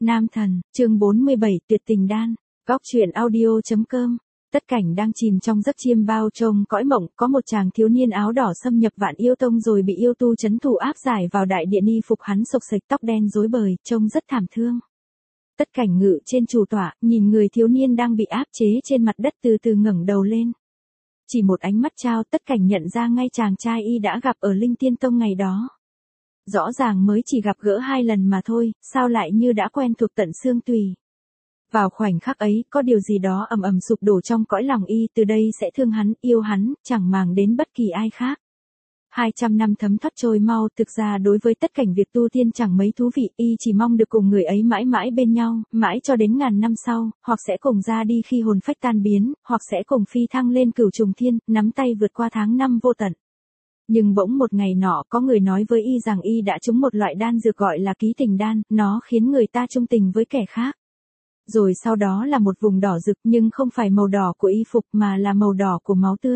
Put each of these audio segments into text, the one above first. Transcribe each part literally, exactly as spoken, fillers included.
Nam thần, chương bốn mươi bảy, tuyệt tình đan. Góc truyện audio.com. Tất Cảnh đang chìm trong giấc chiêm bao trông cõi mộng, có một chàng thiếu niên áo đỏ xâm nhập Vạn Yêu Tông rồi bị yêu tu trấn thủ áp giải vào đại điện, y phục hắn xộc xệch, tóc đen rối bời, trông rất thảm thương. Tất Cảnh ngự trên chủ tọa, nhìn người thiếu niên đang bị áp chế trên mặt đất từ từ ngẩng đầu lên. Chỉ một ánh mắt trao, Tất Cảnh nhận ra ngay chàng trai y đã gặp ở Linh Tiên Tông ngày đó. Rõ ràng mới chỉ gặp gỡ hai lần mà thôi, sao lại như đã quen thuộc tận xương tùy. Vào khoảnh khắc ấy, có điều gì đó ầm ầm sụp đổ trong cõi lòng y, từ đây sẽ thương hắn, yêu hắn, chẳng màng đến bất kỳ ai khác. hai trăm năm thấm thoát trôi mau, thực ra đối với Tất Cảnh việc tu tiên chẳng mấy thú vị, y chỉ mong được cùng người ấy mãi mãi bên nhau, mãi cho đến ngàn năm sau, hoặc sẽ cùng ra đi khi hồn phách tan biến, hoặc sẽ cùng phi thăng lên cửu trùng thiên, nắm tay vượt qua tháng năm vô tận. Nhưng bỗng một ngày nọ, có người nói với y rằng y đã trúng một loại đan dược gọi là ký tình đan, nó khiến người ta chung tình với kẻ khác. Rồi sau đó là một vùng đỏ rực, nhưng không phải màu đỏ của y phục mà là màu đỏ của máu tươi.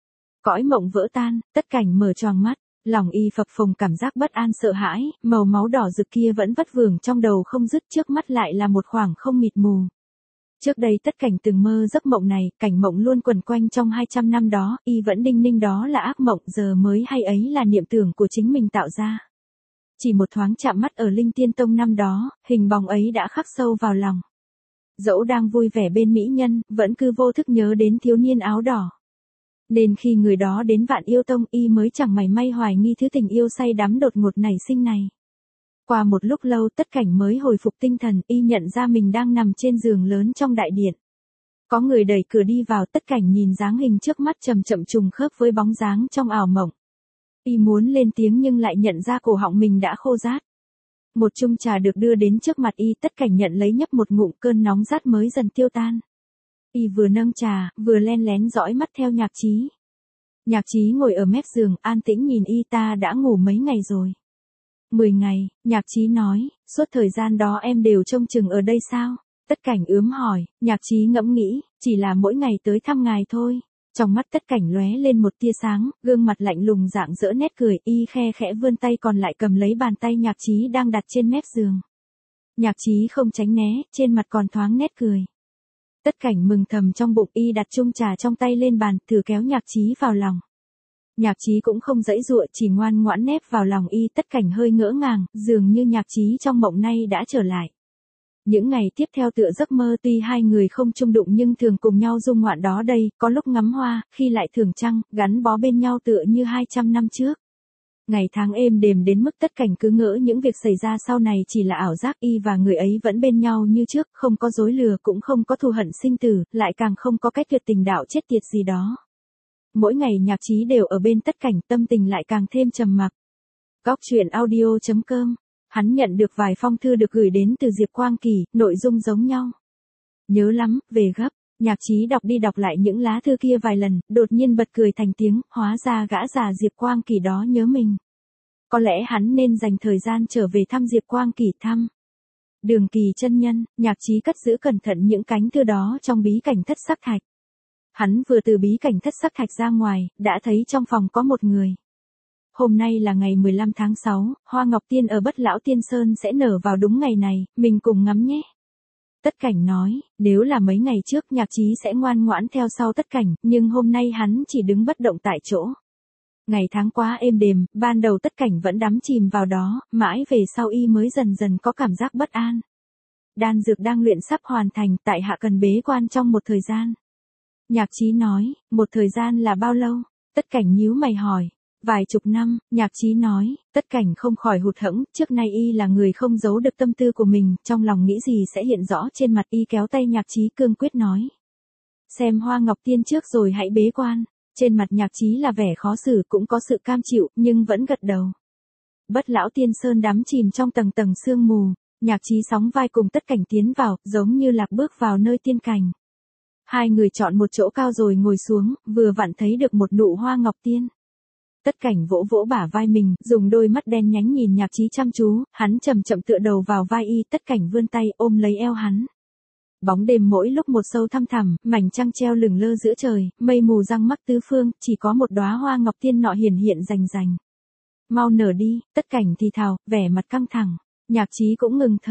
Cõi mộng vỡ tan, Tất Cảnh mở choàng mắt, lòng y phập phồng cảm giác bất an sợ hãi, màu máu đỏ rực kia vẫn vất vưởng trong đầu không dứt, trước mắt lại là một khoảng không mịt mù. Trước đây Tất Cảnh từng mơ giấc mộng này, cảnh mộng luôn quẩn quanh trong hai trăm năm đó, y vẫn đinh ninh đó là ác mộng, giờ mới hay ấy là niệm tưởng của chính mình tạo ra. Chỉ một thoáng chạm mắt ở Linh Tiên Tông năm đó, hình bóng ấy đã khắc sâu vào lòng. Dẫu đang vui vẻ bên mỹ nhân, vẫn cứ vô thức nhớ đến thiếu niên áo đỏ. Nên khi người đó đến Vạn Yêu Tông, y mới chẳng mảy may hoài nghi thứ tình yêu say đắm đột ngột nảy sinh này. Qua một lúc lâu, Tất Cảnh mới hồi phục tinh thần, y nhận ra mình đang nằm trên giường lớn trong đại điện. Có người đẩy cửa đi vào, Tất Cảnh nhìn dáng hình trước mắt chậm chậm trùng khớp với bóng dáng trong ảo mộng. Y muốn lên tiếng nhưng lại nhận ra cổ họng mình đã khô rát. Một chung trà được đưa đến trước mặt y, Tất Cảnh nhận lấy nhấp một ngụm, cơn nóng rát mới dần tiêu tan. Y vừa nâng trà, vừa len lén dõi mắt theo Nhạc Chí. Nhạc Chí ngồi ở mép giường, an tĩnh nhìn y. Ta đã ngủ mấy ngày rồi? Mười ngày, Nhạc Chí nói, suốt thời gian đó em đều trông chừng ở đây sao? Tất Cảnh ướm hỏi, Nhạc Chí ngẫm nghĩ, chỉ là mỗi ngày tới thăm ngài thôi. Trong mắt Tất Cảnh lóe lên một tia sáng, gương mặt lạnh lùng rạng rỡ nét cười, y khe khẽ vươn tay còn lại cầm lấy bàn tay Nhạc Chí đang đặt trên mép giường. Nhạc Chí không tránh né, trên mặt còn thoáng nét cười. Tất Cảnh mừng thầm trong bụng, y đặt chung trà trong tay lên bàn, thử kéo Nhạc Chí vào lòng. Nhạc Chí cũng không giãy giụa, chỉ ngoan ngoãn nép vào lòng y. Tất Cảnh hơi ngỡ ngàng, dường như Nhạc Chí trong mộng nay đã trở lại. Những ngày tiếp theo tựa giấc mơ, tuy hai người không chung đụng nhưng thường cùng nhau dung ngoạn đó đây, có lúc ngắm hoa, khi lại thưởng trăng, gắn bó bên nhau tựa như hai trăm năm trước. Ngày tháng êm đềm đến mức Tất Cảnh cứ ngỡ những việc xảy ra sau này chỉ là ảo giác, y và người ấy vẫn bên nhau như trước, không có dối lừa, cũng không có thù hận sinh tử, lại càng không có cái tuyệt tình đạo chết tiệt gì đó. Mỗi ngày Nhạc Chí đều ở bên Tất Cảnh, tâm tình lại càng thêm trầm mặc. Góc truyện audio.com. Hắn nhận được vài phong thư được gửi đến từ Diệp Quang Kỳ, nội dung giống nhau. Nhớ lắm, về gấp. Nhạc Chí đọc đi đọc lại những lá thư kia vài lần, đột nhiên bật cười thành tiếng, hóa ra gã già Diệp Quang Kỳ đó nhớ mình. Có lẽ hắn nên dành thời gian trở về thăm Diệp Quang Kỳ. Thăm Đường Kỳ chân nhân. Nhạc Chí cất giữ cẩn thận những cánh thư đó trong bí cảnh thất sắc thạch. Hắn vừa từ bí cảnh thất sắc thạch ra ngoài, đã thấy trong phòng có một người. Hôm nay là ngày mười lăm tháng sáu, hoa ngọc tiên ở Bất Lão Tiên Sơn sẽ nở vào đúng ngày này, mình cùng ngắm nhé. Tất Cảnh nói, nếu là mấy ngày trước Nhạc Chí sẽ ngoan ngoãn theo sau Tất Cảnh, nhưng hôm nay hắn chỉ đứng bất động tại chỗ. Ngày tháng quá êm đềm, ban đầu Tất Cảnh vẫn đắm chìm vào đó, mãi về sau y mới dần dần có cảm giác bất an. Đan dược đang luyện sắp hoàn thành, tại hạ cần bế quan trong một thời gian. Nhạc Chí nói, một thời gian là bao lâu? Tất Cảnh nhíu mày hỏi. Vài chục năm, Nhạc Chí nói. Tất Cảnh không khỏi hụt hẫng, trước nay y là người không giấu được tâm tư của mình, trong lòng nghĩ gì sẽ hiện rõ trên mặt. Y kéo tay Nhạc Chí cương quyết nói. Xem hoa ngọc tiên trước rồi hãy bế quan. Trên mặt Nhạc Chí là vẻ khó xử, cũng có sự cam chịu, nhưng vẫn gật đầu. Bất Lão Tiên Sơn đắm chìm trong tầng tầng sương mù, Nhạc Chí sóng vai cùng Tất Cảnh tiến vào, giống như lạc bước vào nơi tiên cảnh. Hai người chọn một chỗ cao rồi ngồi xuống, vừa vặn thấy được một nụ hoa ngọc tiên. Tất Cảnh vỗ vỗ bả vai mình, dùng đôi mắt đen nhánh nhìn Nhạc Chí chăm chú, hắn chậm chậm tựa đầu vào vai y. Tất Cảnh vươn tay ôm lấy eo hắn. Bóng đêm mỗi lúc một sâu thăm thẳm, mảnh trăng treo lửng lơ giữa trời, mây mù răng mắc tứ phương, chỉ có một đóa hoa ngọc tiên nọ hiển hiện rành rành. Mau nở đi. Tất Cảnh thì thào, vẻ mặt căng thẳng. Nhạc Chí cũng ngừng thở.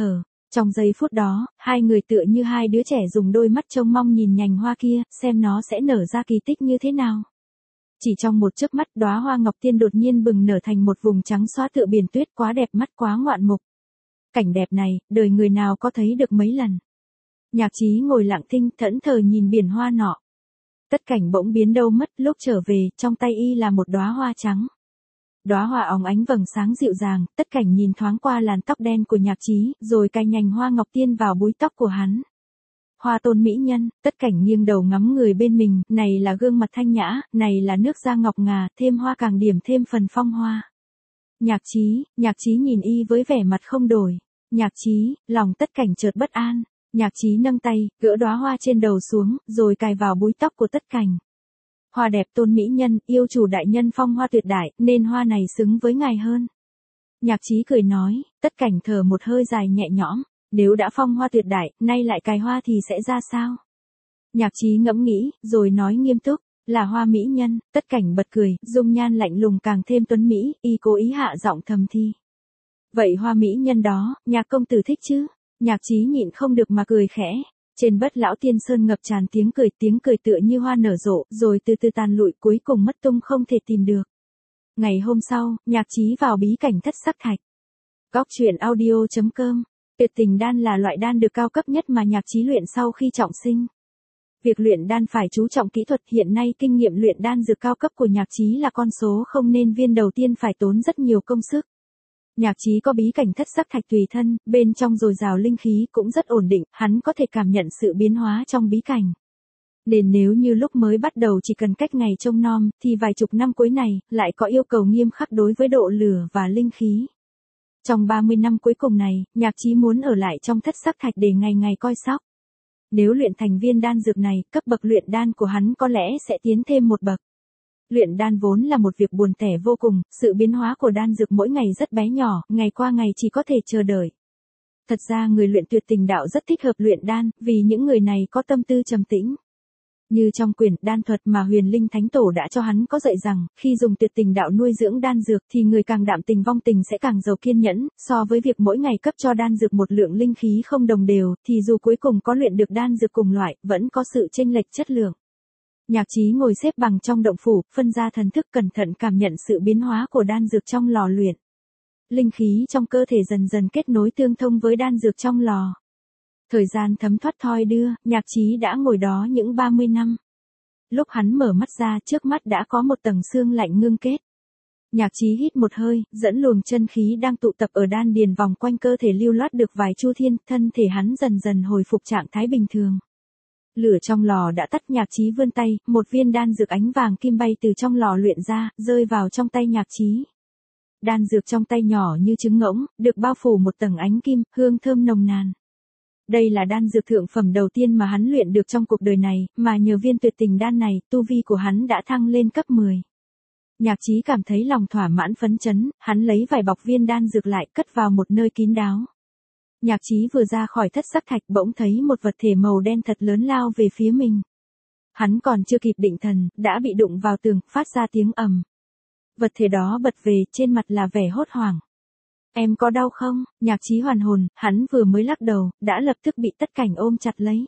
Trong giây phút đó, hai người tựa như hai đứa trẻ dùng đôi mắt trông mong nhìn nhành hoa kia, xem nó sẽ nở ra kỳ tích như thế nào. Chỉ trong một chớp mắt, đóa hoa ngọc tiên đột nhiên bừng nở thành một vùng trắng xóa tựa biển tuyết, quá đẹp mắt, quá ngoạn mục. Cảnh đẹp này, đời người nào có thấy được mấy lần. Nhạc Chí ngồi lặng thinh thẫn thờ nhìn biển hoa nọ. Tất Cảnh bỗng biến đâu mất, lúc trở về, trong tay y là một đóa hoa trắng. Đóa hoa óng ánh vầng sáng dịu dàng, Tất Cảnh nhìn thoáng qua làn tóc đen của Nhạc Chí, rồi cài nhành hoa ngọc tiên vào búi tóc của hắn. Hoa tôn mỹ nhân, Tất Cảnh nghiêng đầu ngắm người bên mình, này là gương mặt thanh nhã, này là nước da ngọc ngà, thêm hoa càng điểm thêm phần phong hoa. Nhạc Chí, Nhạc Chí nhìn y với vẻ mặt không đổi. Nhạc Chí, lòng Tất Cảnh chợt bất an. Nhạc Chí nâng tay, gỡ đóa hoa trên đầu xuống, rồi cài vào búi tóc của Tất Cảnh. Hoa đẹp tôn mỹ nhân, yêu chủ đại nhân phong hoa tuyệt đại, nên hoa này xứng với ngài hơn. Nhạc Chí cười nói, Tất Cảnh thở một hơi dài nhẹ nhõm, nếu đã phong hoa tuyệt đại, nay lại cài hoa thì sẽ ra sao? Nhạc Chí ngẫm nghĩ, rồi nói nghiêm túc, là hoa mỹ nhân. Tất Cảnh bật cười, dung nhan lạnh lùng càng thêm tuấn mỹ, y cố ý hạ giọng thầm thi. Vậy hoa mỹ nhân đó, Nhạc công tử thích chứ? Nhạc Chí nhịn không được mà cười khẽ. Trên Bất Lão Tiên Sơn ngập tràn tiếng cười, tiếng cười tựa như hoa nở rộ, rồi từ từ tàn lụi, cuối cùng mất tung không thể tìm được. Ngày hôm sau, Nhạc Chí vào bí cảnh Thất Sắc Thạch. Góc truyện audio chấm com. Tuyệt tình đan là loại đan được cao cấp nhất mà Nhạc Chí luyện sau khi trọng sinh. Việc luyện đan phải chú trọng kỹ thuật, hiện nay kinh nghiệm luyện đan dược cao cấp của Nhạc Chí là con số không nên viên đầu tiên phải tốn rất nhiều công sức. Nhạc Chí có bí cảnh Thất Sắc Thạch tùy thân, bên trong dồi dào linh khí cũng rất ổn định, hắn có thể cảm nhận sự biến hóa trong bí cảnh. Nên nếu như lúc mới bắt đầu chỉ cần cách ngày trông nom, thì vài chục năm cuối này, lại có yêu cầu nghiêm khắc đối với độ lửa và linh khí. Trong ba mươi năm cuối cùng này, Nhạc Chí muốn ở lại trong Thất Sắc Thạch để ngày ngày coi sóc. Nếu luyện thành viên đan dược này, cấp bậc luyện đan của hắn có lẽ sẽ tiến thêm một bậc. Luyện đan vốn là một việc buồn tẻ vô cùng, sự biến hóa của đan dược mỗi ngày rất bé nhỏ, ngày qua ngày chỉ có thể chờ đợi. Thật ra người luyện tuyệt tình đạo rất thích hợp luyện đan, vì những người này có tâm tư trầm tĩnh. Như trong quyển đan thuật mà Huyền Linh Thánh Tổ đã cho hắn có dạy rằng, khi dùng tuyệt tình đạo nuôi dưỡng đan dược thì người càng đạm tình vong tình sẽ càng giàu kiên nhẫn, so với việc mỗi ngày cấp cho đan dược một lượng linh khí không đồng đều, thì dù cuối cùng có luyện được đan dược cùng loại, vẫn có sự chênh lệch chất lượng. Nhạc Chí ngồi xếp bằng trong động phủ, phân ra thần thức cẩn thận cảm nhận sự biến hóa của đan dược trong lò luyện. Linh khí trong cơ thể dần dần kết nối tương thông với đan dược trong lò. Thời gian thấm thoát thoi đưa, Nhạc Chí đã ngồi đó những ba mươi năm. Lúc hắn mở mắt ra, trước mắt đã có một tầng sương lạnh ngưng kết. Nhạc Chí hít một hơi, dẫn luồng chân khí đang tụ tập ở đan điền vòng quanh cơ thể lưu loát được vài chu thiên, thân thể hắn dần dần hồi phục trạng thái bình thường. Lửa trong lò đã tắt, Nhạc Chí vươn tay, một viên đan dược ánh vàng kim bay từ trong lò luyện ra, rơi vào trong tay Nhạc Chí. Đan dược trong tay nhỏ như trứng ngỗng, được bao phủ một tầng ánh kim, hương thơm nồng nàn. Đây là đan dược thượng phẩm đầu tiên mà hắn luyện được trong cuộc đời này, mà nhờ viên tuyệt tình đan này, tu vi của hắn đã thăng lên cấp mười. Nhạc Chí cảm thấy lòng thỏa mãn phấn chấn, hắn lấy vài bọc viên đan dược lại, cất vào một nơi kín đáo. Nhạc Chí vừa ra khỏi Thất Sắc Thạch bỗng thấy một vật thể màu đen thật lớn lao về phía mình. Hắn còn chưa kịp định thần, đã bị đụng vào tường, phát ra tiếng ầm. Vật thể đó bật về, trên mặt là vẻ hốt hoảng. Em có đau không? Nhạc Chí hoàn hồn, hắn vừa mới lắc đầu, đã lập tức bị Tất Cảnh ôm chặt lấy.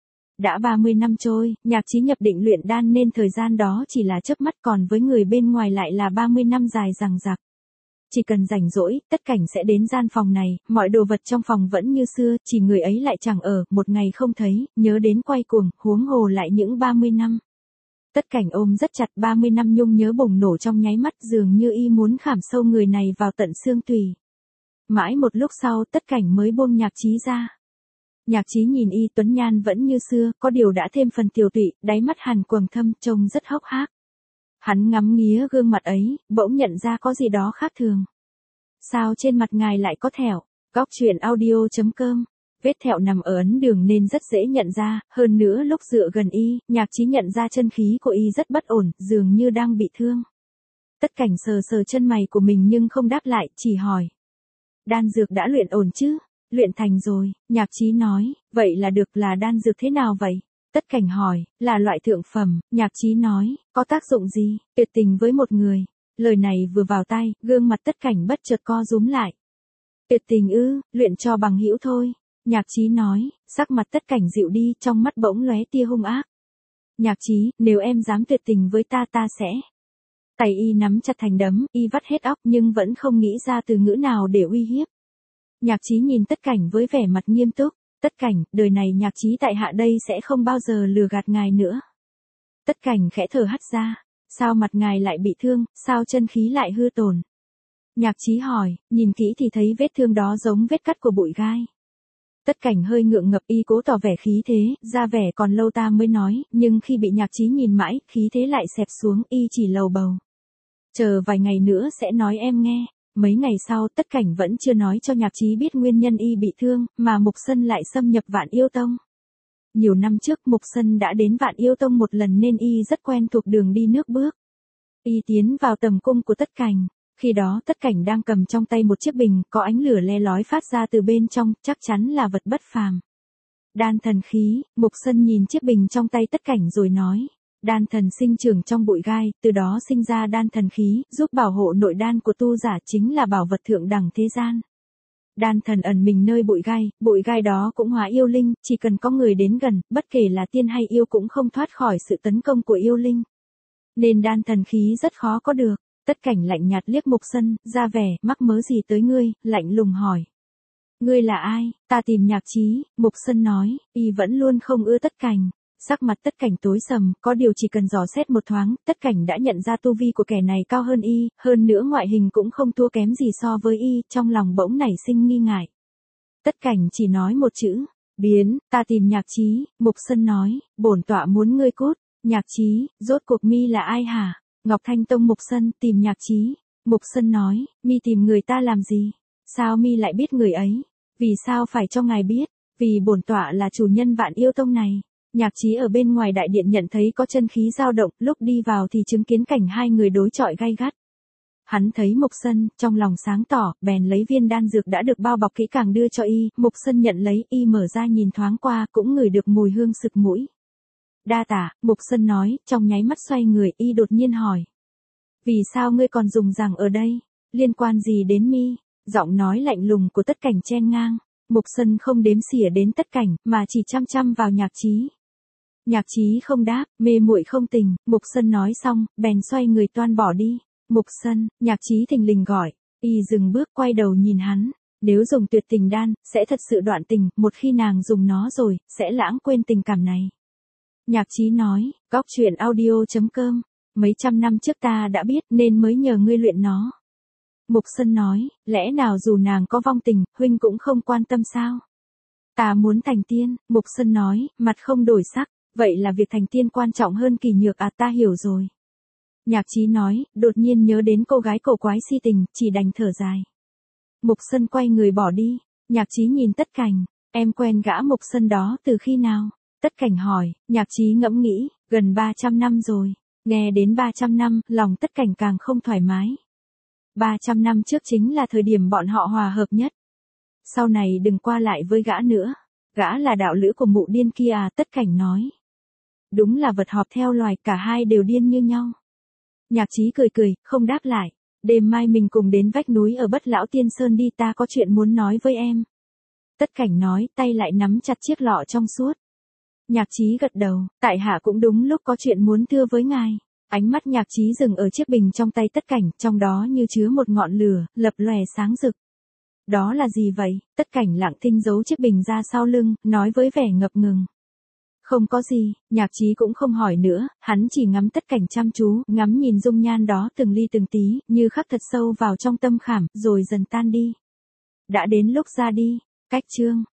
Đã ba mươi năm trôi, Nhạc Chí nhập định luyện đan nên thời gian đó chỉ là chớp mắt, còn với người bên ngoài lại là ba mươi năm dài dằng dặc. Chỉ cần rảnh rỗi, Tất Cảnh sẽ đến gian phòng này, mọi đồ vật trong phòng vẫn như xưa, chỉ người ấy lại chẳng ở, một ngày không thấy, nhớ đến quay cuồng, huống hồ lại những ba mươi năm. Tất Cảnh ôm rất chặt, ba mươi năm nhung nhớ bùng nổ trong nháy mắt, dường như y muốn khảm sâu người này vào tận xương tủy. Mãi một lúc sau, Tất Cảnh mới buông Nhạc Chí ra. Nhạc Chí nhìn y tuấn nhan vẫn như xưa, có điều đã thêm phần tiều tụy, đáy mắt hàn quầng thâm, trông rất hốc hác. Hắn ngắm nghía gương mặt ấy, bỗng nhận ra có gì đó khác thường. Sao trên mặt ngài lại có thẹo? Góc truyện audio chấm com. Vết thẹo nằm ở ấn đường nên rất dễ nhận ra, hơn nữa lúc dựa gần y, Nhạc Chí nhận ra chân khí của y rất bất ổn, dường như đang bị thương. Tất Cảnh sờ sờ chân mày của mình nhưng không đáp lại, chỉ hỏi. Đan dược đã luyện ổn chứ? Luyện thành rồi, Nhạc Chí nói, vậy là được, là đan dược thế nào vậy? Tất Cảnh hỏi, là loại thượng phẩm. Nhạc Chí nói, có tác dụng gì? Tuyệt tình với một người. Lời này vừa vào tai, gương mặt Tất Cảnh bất chợt co rúm lại. Tuyệt tình ư, luyện cho bằng hữu thôi. Nhạc Chí nói, sắc mặt Tất Cảnh dịu đi, trong mắt bỗng lóe tia hung ác. Nhạc Chí, nếu em dám tuyệt tình với ta ta sẽ. Tay y nắm chặt thành đấm, y vắt hết óc nhưng vẫn không nghĩ ra từ ngữ nào để uy hiếp. Nhạc Chí nhìn Tất Cảnh với vẻ mặt nghiêm túc, Tất Cảnh, đời này Nhạc Chí tại hạ đây sẽ không bao giờ lừa gạt ngài nữa. Tất Cảnh khẽ thở hắt ra, sao mặt ngài lại bị thương, sao chân khí lại hư tổn? Nhạc Chí hỏi, nhìn kỹ thì thấy vết thương đó giống vết cắt của bụi gai. Tất Cảnh hơi ngượng ngập, y cố tỏ vẻ khí thế, ra vẻ còn lâu ta mới nói, nhưng khi bị Nhạc Chí nhìn mãi, khí thế lại xẹp xuống, y chỉ lầu bầu. Chờ vài ngày nữa sẽ nói em nghe. Mấy ngày sau Tất Cảnh vẫn chưa nói cho Nhạc Chí biết nguyên nhân y bị thương, mà Mục Sân lại xâm nhập Vạn Yêu Tông. Nhiều năm trước Mục Sân đã đến Vạn Yêu Tông một lần nên y rất quen thuộc đường đi nước bước. Y tiến vào tầm cung của Tất Cảnh. Khi đó Tất Cảnh đang cầm trong tay một chiếc bình, có ánh lửa le lói phát ra từ bên trong, chắc chắn là vật bất phàm. Đan thần khí, Mục Sân nhìn chiếc bình trong tay Tất Cảnh rồi nói. Đan thần sinh trưởng trong bụi gai, từ đó sinh ra đan thần khí, giúp bảo hộ nội đan của tu giả, chính là bảo vật thượng đẳng thế gian. Đan thần ẩn mình nơi bụi gai, bụi gai đó cũng hóa yêu linh, chỉ cần có người đến gần, bất kể là tiên hay yêu cũng không thoát khỏi sự tấn công của yêu linh. Nên đan thần khí rất khó có được. Tất Cảnh lạnh nhạt liếc Mục Sân, ra vẻ, mắc mớ gì tới ngươi, lạnh lùng hỏi. Ngươi là ai? Ta tìm Nhạc Chí, Mục Sân nói, y vẫn luôn không ưa Tất Cảnh. Sắc mặt Tất Cảnh tối sầm, có điều chỉ cần dò xét một thoáng, Tất Cảnh đã nhận ra tu vi của kẻ này cao hơn y, hơn nữa ngoại hình cũng không thua kém gì so với y, trong lòng bỗng nảy sinh nghi ngại. Tất Cảnh chỉ nói một chữ, biến, ta tìm Nhạc Chí, Mục Sân nói, bổn tọa muốn ngươi cút. Nhạc Chí, rốt cuộc mi là ai hả? Ngọc Thanh Tông. Mục Sân tìm Nhạc Chí. Mục Sân nói, mi tìm người ta làm gì? Sao mi lại biết người ấy? Vì sao phải cho ngài biết? Vì bổn tọa là chủ nhân Vạn Yêu Tông này. Nhạc Chí ở bên ngoài đại điện nhận thấy có chân khí dao động, lúc đi vào thì chứng kiến cảnh hai người đối chọi gay gắt. Hắn thấy Mục Sân, trong lòng sáng tỏ, bèn lấy viên đan dược đã được bao bọc kỹ càng đưa cho y, Mục Sân nhận lấy, y mở ra nhìn thoáng qua, cũng ngửi được mùi hương sực mũi. Đa tả, Mục Sân nói, trong nháy mắt xoay người, y đột nhiên hỏi. Vì sao ngươi còn dùng rằng ở đây? Liên quan gì đến mi? Giọng nói lạnh lùng của Tất Cảnh chen ngang. Mục Sân không đếm xỉa đến Tất Cảnh, mà chỉ chăm chăm vào Nhạc Chí. Nhạc Chí không đáp, mê muội không tình, Mục Sân nói xong, bèn xoay người toan bỏ đi. Mục Sân, Nhạc Chí thình lình gọi, y dừng bước quay đầu nhìn hắn, nếu dùng tuyệt tình đan, sẽ thật sự đoạn tình, một khi nàng dùng nó rồi, sẽ lãng quên tình cảm này. Nhạc Chí nói, góc truyện audio chấm com, mấy trăm năm trước ta đã biết nên mới nhờ ngươi luyện nó. Mục Sân nói, lẽ nào dù nàng có vong tình, huynh cũng không quan tâm sao? Ta muốn thành tiên, Mục Sân nói, mặt không đổi sắc. Vậy là việc thành tiên quan trọng hơn kỳ nhược à, ta hiểu rồi. Nhạc Chí nói, đột nhiên nhớ đến cô gái cổ quái si tình, chỉ đành thở dài. Mục Sân quay người bỏ đi. Nhạc Chí nhìn Tất Cảnh, em quen gã Mục Sân đó từ khi nào? Tất Cảnh hỏi. Nhạc Chí ngẫm nghĩ, gần ba trăm năm rồi. Nghe đến ba trăm năm, lòng Tất Cảnh càng không thoải mái. ba trăm năm trước chính là thời điểm bọn họ hòa hợp nhất. Sau này đừng qua lại với gã nữa. Gã là đạo lữ của mụ điên kia à, Tất Cảnh nói. Đúng là vật họp theo loài, cả hai đều điên như nhau. Nhạc Chí cười cười, không đáp lại. Đêm mai mình cùng đến vách núi ở Bất Lão Tiên Sơn đi, ta có chuyện muốn nói với em. Tất Cảnh nói, tay lại nắm chặt chiếc lọ trong suốt. Nhạc Chí gật đầu, tại hạ cũng đúng lúc có chuyện muốn thưa với ngài. Ánh mắt Nhạc Chí dừng ở chiếc bình trong tay Tất Cảnh, trong đó như chứa một ngọn lửa, lập lòe sáng rực. Đó là gì vậy? Tất Cảnh lặng thinh giấu chiếc bình ra sau lưng, nói với vẻ ngập ngừng. Không có gì, Nhạc Chí cũng không hỏi nữa, hắn chỉ ngắm Tất Cảnh chăm chú, ngắm nhìn dung nhan đó từng ly từng tí, như khắc thật sâu vào trong tâm khảm, rồi dần tan đi. Đã đến lúc ra đi, cách chương.